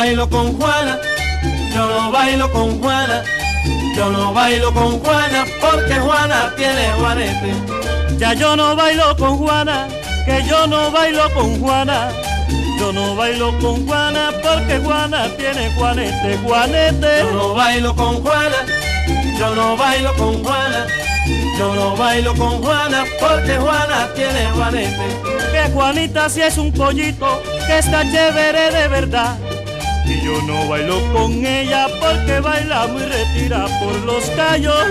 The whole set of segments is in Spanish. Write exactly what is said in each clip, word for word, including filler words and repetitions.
bailo con Juana, yo no bailo con Juana, yo no bailo con Juana, porque Juana tiene juanete. Ya yo no bailo con Juana, que yo no bailo con Juana. Yo no bailo con Juana porque Juana tiene juanete, juanete. Yo no bailo con Juana, yo no bailo con Juana, yo no bailo con Juana porque Juana tiene juanete. Que Juanita si es un pollito, que está chévere de verdad. Y yo no bailo con ella porque baila muy retira por los callos.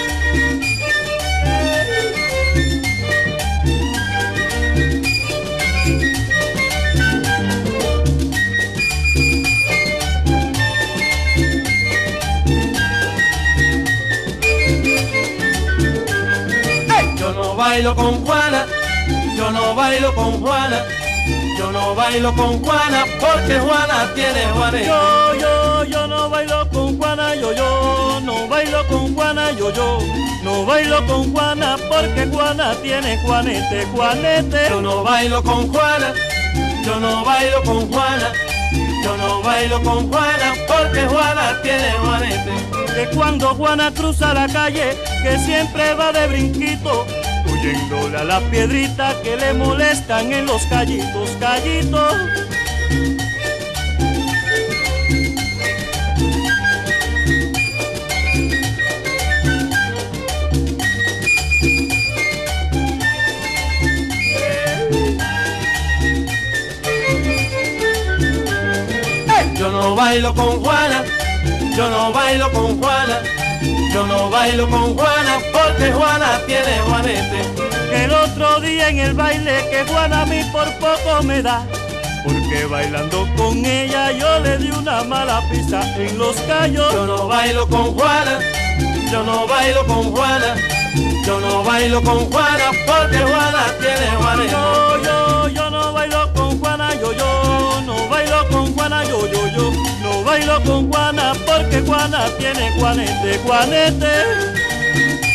Yo no bailo con Juana, yo no bailo con Juana, yo no bailo con Juana porque Juana tiene juanete. Yo, yo, yo no bailo con Juana, yo, yo, no bailo con Juana, yo, yo, no bailo con Juana porque Juana tiene juanete, juanete. Yo no bailo con Juana, yo no bailo con Juana, yo no bailo con Juana porque Juana tiene juanete. Que cuando Juana cruza la calle, que siempre va de brinquito, huyéndole a las piedritas que le molestan en los callitos, callitos. Yo no bailo con Juana, yo no bailo con Juana, yo no bailo con Juana porque Juana tiene juanete. Que el otro día en el baile que Juana a mí por poco me da, porque bailando con ella yo le di una mala pista en los callos. Yo no bailo con Juana, yo no bailo con Juana, yo no bailo con Juana porque Juana tiene juanete. Yo, yo, yo no bailo con Juana, yo, yo, no bailo con Juana, yo, yo, yo, no bailo con Juana porque Juana tiene juanete, juanete.